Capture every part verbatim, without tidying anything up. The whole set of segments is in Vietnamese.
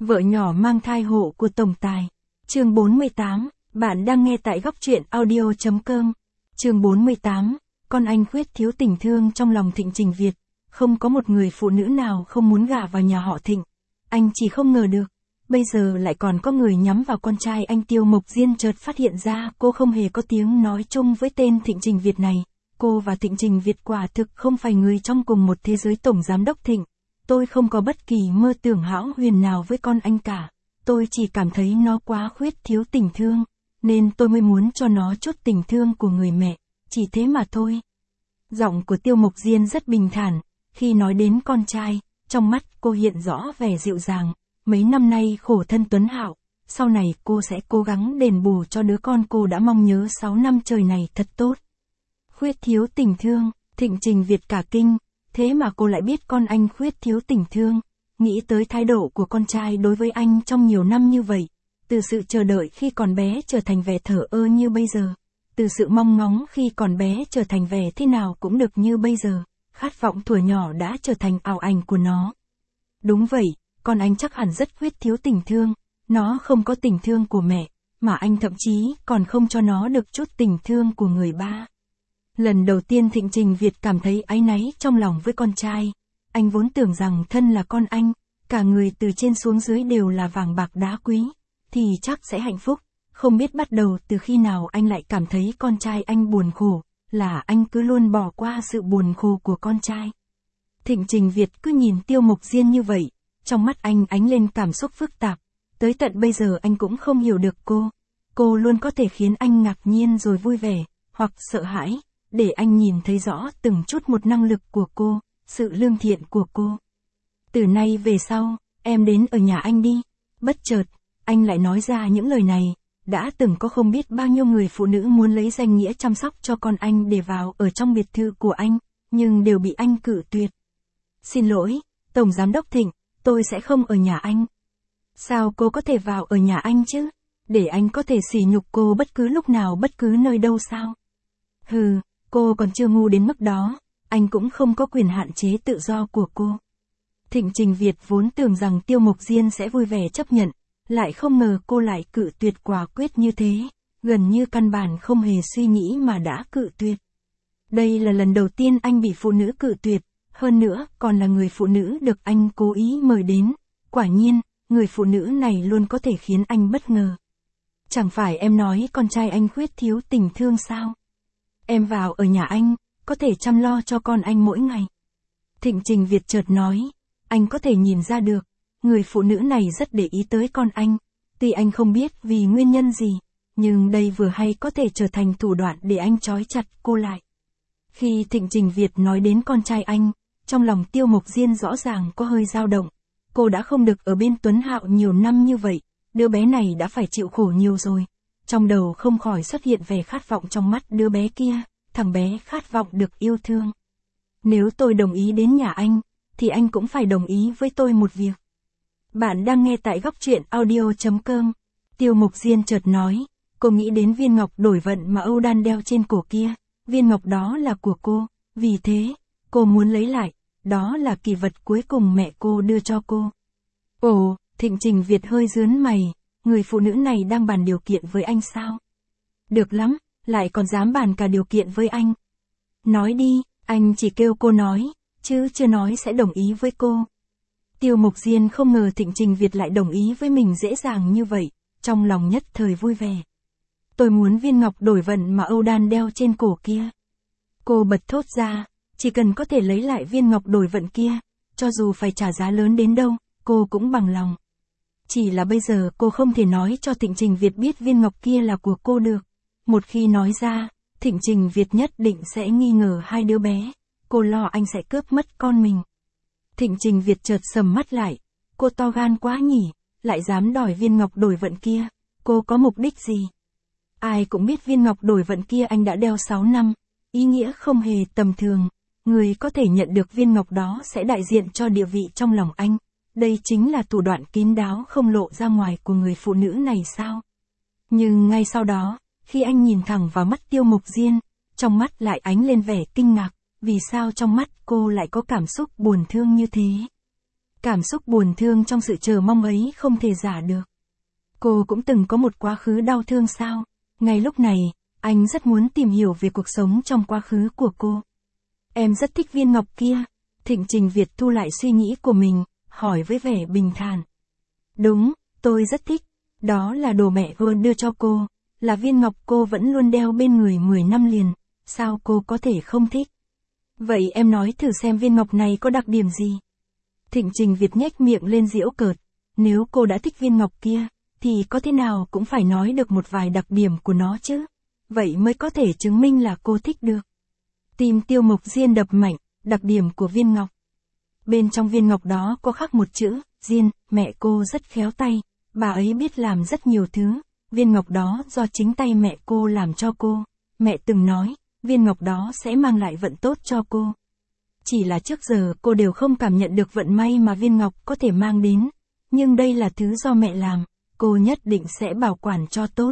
Vợ nhỏ mang thai hộ của tổng tài. Chương bốn mươi tám, bạn đang nghe tại góc truyện audio chấm com. Chương bốn mươi tám, con anh khuyết thiếu tình thương trong lòng Thịnh Trình Việt. Không có một người phụ nữ nào không muốn gả vào nhà họ Thịnh. Anh chỉ không ngờ được, bây giờ lại còn có người nhắm vào con trai anh. Tiêu Mộc Diên chợt phát hiện ra cô không hề có tiếng nói chung với tên Thịnh Trình Việt này. Cô và Thịnh Trình Việt quả thực không phải người trong cùng một thế giới. Tổng giám đốc Thịnh, tôi không có bất kỳ mơ tưởng hão huyền nào với con anh cả. Tôi chỉ cảm thấy nó quá khuyết thiếu tình thương, nên tôi mới muốn cho nó chút tình thương của người mẹ, chỉ thế mà thôi. Giọng của Tiêu Mộc Diên rất bình thản, khi nói đến con trai, trong mắt cô hiện rõ vẻ dịu dàng. Mấy năm nay khổ thân tuấn hạo, sau này cô sẽ cố gắng đền bù cho đứa con cô đã mong nhớ sáu năm trời này thật tốt. Khuyết thiếu tình thương, Thịnh Trình Việt cả kinh, thế mà cô lại biết con anh khuyết thiếu tình thương. Nghĩ tới thái độ của con trai đối với anh trong nhiều năm như vậy, từ sự chờ đợi khi còn bé trở thành vẻ thờ ơ như bây giờ, từ sự mong ngóng khi còn bé trở thành vẻ thế nào cũng được như bây giờ, khát vọng thuở nhỏ đã trở thành ảo ảnh của nó. Đúng vậy, con anh chắc hẳn rất khuyết thiếu tình thương, nó không có tình thương của mẹ, mà anh thậm chí còn không cho nó được chút tình thương của người ba. Lần đầu tiên Thịnh Trình Việt cảm thấy áy náy trong lòng với con trai. Anh vốn tưởng rằng thân là con anh, cả người từ trên xuống dưới đều là vàng bạc đá quý, thì chắc sẽ hạnh phúc. Không biết bắt đầu từ khi nào anh lại cảm thấy con trai anh buồn khổ, là anh cứ luôn bỏ qua sự buồn khổ của con trai. Thịnh Trình Việt cứ nhìn Tiêu Mộc Diên như vậy, trong mắt anh ánh lên cảm xúc phức tạp. Tới tận bây giờ anh cũng không hiểu được cô. Cô luôn có thể khiến anh ngạc nhiên rồi vui vẻ, hoặc sợ hãi, để anh nhìn thấy rõ từng chút một năng lực của cô, sự lương thiện của cô. Từ nay về sau, em đến ở nhà anh đi. Bất chợt, anh lại nói ra những lời này. Đã từng có không biết bao nhiêu người phụ nữ muốn lấy danh nghĩa chăm sóc cho con anh để vào ở trong biệt thự của anh, nhưng đều bị anh cự tuyệt. Xin lỗi, Tổng Giám đốc Thịnh, tôi sẽ không ở nhà anh. Sao cô có thể vào ở nhà anh chứ? Để anh có thể sỉ nhục cô bất cứ lúc nào bất cứ nơi đâu sao? Hừ, cô còn chưa ngu đến mức đó, anh cũng không có quyền hạn chế tự do của cô. Thịnh Trình Việt vốn tưởng rằng Tiêu Mộc Diên sẽ vui vẻ chấp nhận, lại không ngờ cô lại cự tuyệt quả quyết như thế, gần như căn bản không hề suy nghĩ mà đã cự tuyệt. Đây là lần đầu tiên anh bị phụ nữ cự tuyệt, hơn nữa còn là người phụ nữ được anh cố ý mời đến. Quả nhiên, người phụ nữ này luôn có thể khiến anh bất ngờ. Chẳng phải em nói con trai anh khuyết thiếu tình thương sao? Em vào ở nhà anh, có thể chăm lo cho con anh mỗi ngày. Thịnh Trình Việt chợt nói, anh có thể nhìn ra được, người phụ nữ này rất để ý tới con anh. Tuy anh không biết vì nguyên nhân gì, nhưng đây vừa hay có thể trở thành thủ đoạn để anh trói chặt cô lại. Khi Thịnh Trình Việt nói đến con trai anh, trong lòng Tiêu Mộc Diên rõ ràng có hơi dao động. Cô đã không được ở bên Tuấn Hạo nhiều năm như vậy, đứa bé này đã phải chịu khổ nhiều rồi. Trong đầu không khỏi xuất hiện vẻ khát vọng trong mắt đứa bé kia, thằng bé khát vọng được yêu thương. Nếu tôi đồng ý đến nhà anh, thì anh cũng phải đồng ý với tôi một việc. Bạn đang nghe tại góc truyện audio chấm com. Tiêu Mộc Diên chợt nói, cô nghĩ đến viên ngọc đổi vận mà Âu Đan đeo trên cổ kia, viên ngọc đó là của cô, vì thế, cô muốn lấy lại, đó là kỷ vật cuối cùng mẹ cô đưa cho cô. Ồ, Thịnh Trình Việt hơi rướn mày, người phụ nữ này đang bàn điều kiện với anh sao? Được lắm, lại còn dám bàn cả điều kiện với anh. Nói đi, anh chỉ kêu cô nói, chứ chưa nói sẽ đồng ý với cô. Tiêu Mộc Diên không ngờ Thịnh Trình Việt lại đồng ý với mình dễ dàng như vậy, trong lòng nhất thời vui vẻ. Tôi muốn viên ngọc đổi vận mà Âu Đan đeo trên cổ kia. Cô bật thốt ra, chỉ cần có thể lấy lại viên ngọc đổi vận kia, cho dù phải trả giá lớn đến đâu, cô cũng bằng lòng. Chỉ là bây giờ cô không thể nói cho Thịnh Trình Việt biết viên ngọc kia là của cô được. Một khi nói ra, Thịnh Trình Việt nhất định sẽ nghi ngờ hai đứa bé. Cô lo anh sẽ cướp mất con mình. Thịnh Trình Việt chợt sầm mắt lại. Cô to gan quá nhỉ, lại dám đòi viên ngọc đổi vận kia. Cô có mục đích gì? Ai cũng biết viên ngọc đổi vận kia anh đã đeo sáu năm. Ý nghĩa không hề tầm thường. Người có thể nhận được viên ngọc đó sẽ đại diện cho địa vị trong lòng anh. Đây chính là thủ đoạn kín đáo không lộ ra ngoài của người phụ nữ này sao? Nhưng ngay sau đó, khi anh nhìn thẳng vào mắt Tiêu Mộc Diên, trong mắt lại ánh lên vẻ kinh ngạc, vì sao trong mắt cô lại có cảm xúc buồn thương như thế? Cảm xúc buồn thương trong sự chờ mong ấy không thể giả được. Cô cũng từng có một quá khứ đau thương sao? Ngay lúc này, anh rất muốn tìm hiểu về cuộc sống trong quá khứ của cô. Em rất thích viên ngọc kia. Thịnh Trình Việt thu lại suy nghĩ của mình, hỏi với vẻ bình thản. Đúng, tôi rất thích. Đó là đồ mẹ vừa đưa cho cô, là viên ngọc cô vẫn luôn đeo bên người mười năm liền. Sao cô có thể không thích? Vậy em nói thử xem viên ngọc này có đặc điểm gì? Thịnh Trình Việt nhếch miệng lên giễu cợt. Nếu cô đã thích viên ngọc kia, thì có thế nào cũng phải nói được một vài đặc điểm của nó chứ. Vậy mới có thể chứng minh là cô thích được. Tim Tiêu Mộc Diên đập mạnh, đặc điểm của viên ngọc. Bên trong viên ngọc đó có khắc một chữ, Diên, mẹ cô rất khéo tay, bà ấy biết làm rất nhiều thứ. Viên ngọc đó do chính tay mẹ cô làm cho cô. Mẹ từng nói, viên ngọc đó sẽ mang lại vận tốt cho cô. Chỉ là trước giờ cô đều không cảm nhận được vận may mà viên ngọc có thể mang đến. Nhưng đây là thứ do mẹ làm, cô nhất định sẽ bảo quản cho tốt.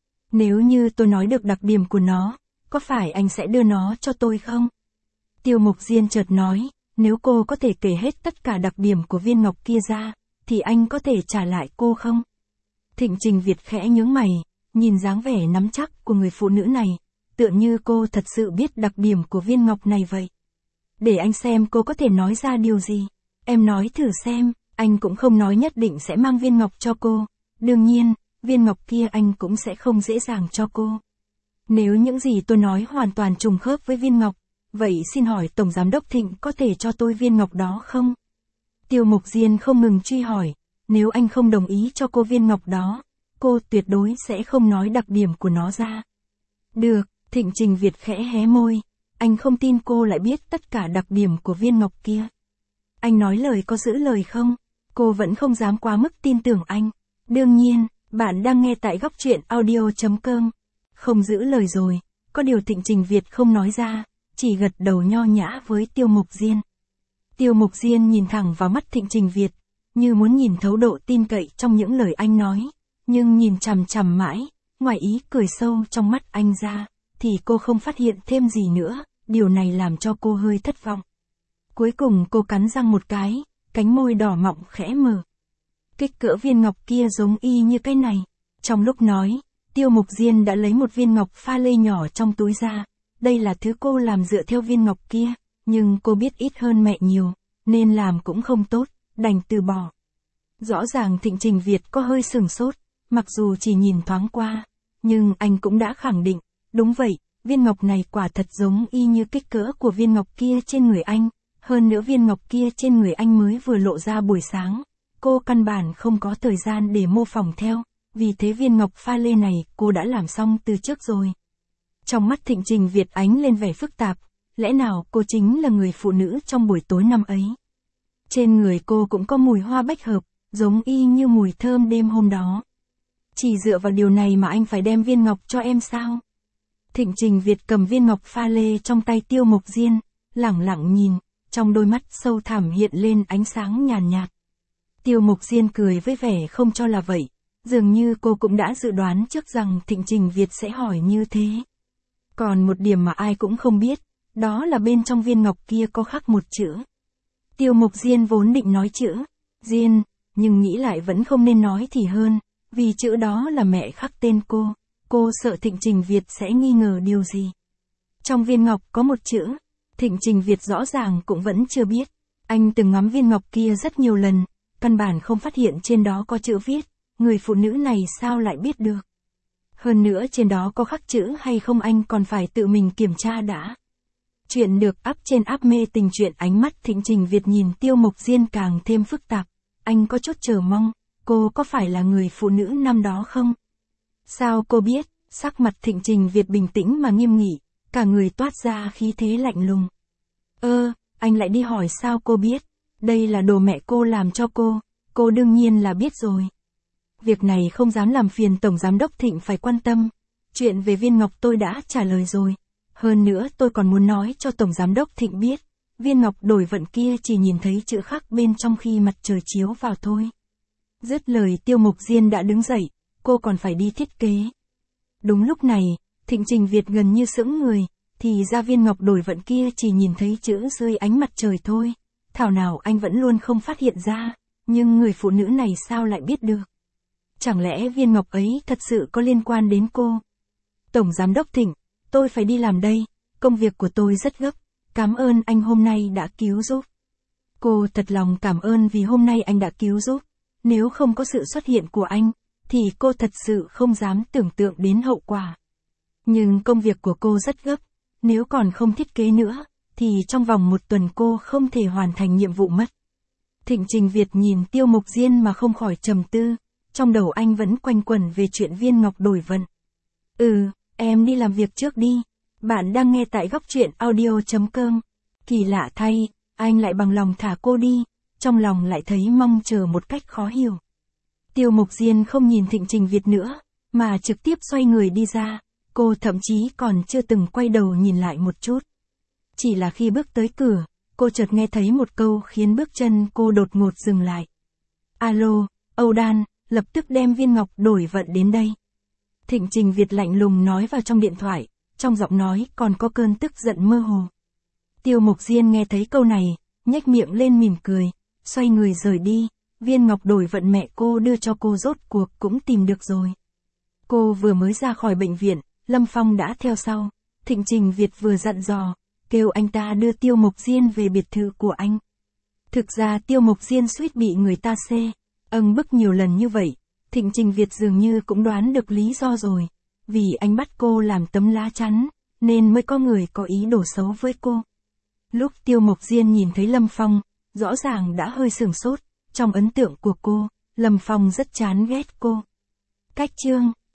Nếu như tôi nói được đặc điểm của nó, có phải anh sẽ đưa nó cho tôi không? Tiêu Mộc Diên chợt nói, nếu cô có thể kể hết tất cả đặc điểm của viên ngọc kia ra, thì anh có thể trả lại cô không? Thịnh Trình Việt khẽ nhướng mày, nhìn dáng vẻ nắm chắc của người phụ nữ này, tựa như cô thật sự biết đặc điểm của viên ngọc này vậy. Để anh xem cô có thể nói ra điều gì. Em nói thử xem, anh cũng không nói nhất định sẽ mang viên ngọc cho cô. Đương nhiên, viên ngọc kia anh cũng sẽ không dễ dàng cho cô. Nếu những gì tôi nói hoàn toàn trùng khớp với viên ngọc, vậy xin hỏi Tổng Giám đốc Thịnh có thể cho tôi viên ngọc đó không? Tiêu Mộc Diên không ngừng truy hỏi, nếu anh không đồng ý cho cô viên ngọc đó, cô tuyệt đối sẽ không nói đặc điểm của nó ra. Được, Thịnh Trình Việt khẽ hé môi, anh không tin cô lại biết tất cả đặc điểm của viên ngọc kia. Anh nói lời có giữ lời không? Cô vẫn không dám quá mức tin tưởng anh. Đương nhiên, bạn đang nghe tại góc truyện audio chấm com. Không giữ lời rồi, có điều Thịnh Trình Việt không nói ra, chỉ gật đầu nho nhã với Tiêu Mộc Diên. Tiêu Mộc Diên nhìn thẳng vào mắt Thịnh Trình Việt, như muốn nhìn thấu độ tin cậy trong những lời anh nói, nhưng nhìn chằm chằm mãi, ngoài ý cười sâu trong mắt anh ra, thì cô không phát hiện thêm gì nữa, điều này làm cho cô hơi thất vọng. Cuối cùng cô cắn răng một cái, cánh môi đỏ mọng khẽ mở. Kích cỡ viên ngọc kia giống y như cái này. Trong lúc nói, Tiêu Mộc Diên đã lấy một viên ngọc pha lê nhỏ trong túi ra. Đây là thứ cô làm dựa theo viên ngọc kia, nhưng cô biết ít hơn mẹ nhiều, nên làm cũng không tốt, đành từ bỏ. Rõ ràng Thịnh Trình Việt có hơi sửng sốt, mặc dù chỉ nhìn thoáng qua, nhưng anh cũng đã khẳng định, đúng vậy, viên ngọc này quả thật giống y như kích cỡ của viên ngọc kia trên người anh, hơn nữa viên ngọc kia trên người anh mới vừa lộ ra buổi sáng, cô căn bản không có thời gian để mô phỏng theo, vì thế viên ngọc pha lê này cô đã làm xong từ trước rồi. Trong mắt Thịnh Trình Việt ánh lên vẻ phức tạp, lẽ nào cô chính là người phụ nữ trong buổi tối năm ấy? Trên người cô cũng có mùi hoa bách hợp, giống y như mùi thơm đêm hôm đó. Chỉ dựa vào điều này mà anh phải đem viên ngọc cho em sao? Thịnh Trình Việt cầm viên ngọc pha lê trong tay Tiêu Mộc Diên, lẳng lặng nhìn, trong đôi mắt sâu thẳm hiện lên ánh sáng nhàn nhạt, nhạt. Tiêu Mộc Diên cười với vẻ không cho là vậy, dường như cô cũng đã dự đoán trước rằng Thịnh Trình Việt sẽ hỏi như thế. Còn một điểm mà ai cũng không biết, đó là bên trong viên ngọc kia có khắc một chữ. Tiêu Mộc Diên vốn định nói chữ Diên, nhưng nghĩ lại vẫn không nên nói thì hơn, vì chữ đó là mẹ khắc tên cô, cô sợ Thịnh Trình Việt sẽ nghi ngờ điều gì. Trong viên ngọc có một chữ, Thịnh Trình Việt rõ ràng cũng vẫn chưa biết, anh từng ngắm viên ngọc kia rất nhiều lần, căn bản không phát hiện trên đó có chữ viết, người phụ nữ này sao lại biết được. Hơn nữa trên đó có khắc chữ hay không anh còn phải tự mình kiểm tra đã. Chuyện được up trên app Mê Tình Truyện. Ánh mắt Thịnh Trình Việt nhìn Tiêu Mộc Diên càng thêm phức tạp, anh có chút chờ mong, cô có phải là người phụ nữ năm đó không? Sao cô biết? Sắc mặt Thịnh Trình Việt bình tĩnh mà nghiêm nghị, cả người toát ra khí thế lạnh lùng. Ơ, anh lại đi hỏi sao cô biết? Đây là đồ mẹ cô làm cho cô, cô đương nhiên là biết rồi. Việc này không dám làm phiền Tổng Giám đốc Thịnh phải quan tâm. Chuyện về viên ngọc tôi đã trả lời rồi. Hơn nữa tôi còn muốn nói cho Tổng Giám đốc Thịnh biết, viên ngọc đổi vận kia chỉ nhìn thấy chữ khắc bên trong khi mặt trời chiếu vào thôi. Dứt lời Tiêu Mộc Diên đã đứng dậy, cô còn phải đi thiết kế. Đúng lúc này, Thịnh Trình Việt gần như sững người, thì ra viên ngọc đổi vận kia chỉ nhìn thấy chữ dưới ánh mặt trời thôi. thảo nào anh vẫn luôn không phát hiện ra, nhưng người phụ nữ này sao lại biết được? Chẳng lẽ viên ngọc ấy thật sự có liên quan đến cô? Tổng Giám đốc Thịnh, tôi phải đi làm đây, công việc của tôi rất gấp, cảm ơn anh hôm nay đã cứu giúp. Cô thật lòng cảm ơn vì hôm nay anh đã cứu giúp, nếu không có sự xuất hiện của anh, thì cô thật sự không dám tưởng tượng đến hậu quả. Nhưng công việc của cô rất gấp, nếu còn không thiết kế nữa, thì trong vòng một tuần cô không thể hoàn thành nhiệm vụ mất. Thịnh Trình Việt nhìn Tiêu Mục Diên mà không khỏi trầm tư, trong đầu anh vẫn quanh quẩn về chuyện viên ngọc đổi vận. Ừ, em đi làm việc trước đi. Bạn đang nghe tại góc truyện audio chấm com. Kỳ lạ thay, anh lại bằng lòng thả cô đi, trong lòng lại thấy mong chờ một cách khó hiểu. Tiêu Mục Diên không nhìn Thịnh Trình Việt nữa, mà trực tiếp xoay người đi ra, cô thậm chí còn chưa từng quay đầu nhìn lại một chút. Chỉ là khi bước tới cửa, cô chợt nghe thấy một câu khiến bước chân cô đột ngột dừng lại. Alo, Âu Đan, lập tức đem viên ngọc đổi vận đến đây. Thịnh Trình Việt lạnh lùng nói vào trong điện thoại, trong giọng nói còn có cơn tức giận mơ hồ. Tiêu Mục Diên nghe thấy câu này, nhếch miệng lên mỉm cười, xoay người rời đi, viên ngọc đổi vận mẹ cô đưa cho cô rốt cuộc cũng tìm được rồi. Cô vừa mới ra khỏi bệnh viện, Lâm Phong đã theo sau, Thịnh Trình Việt vừa dặn dò, kêu anh ta đưa Tiêu Mục Diên về biệt thự của anh. Thực ra Tiêu Mục Diên suýt bị người ta xê, âng bức nhiều lần như vậy, Thịnh Trình Việt dường như cũng đoán được lý do rồi, vì anh bắt cô làm tấm lá chắn, nên mới có người có ý đồ xấu với cô. Lúc Tiêu Mục Diên nhìn thấy Lâm Phong, rõ ràng đã hơi sửng sốt, trong ấn tượng của cô, Lâm Phong rất chán ghét cô. Cách chương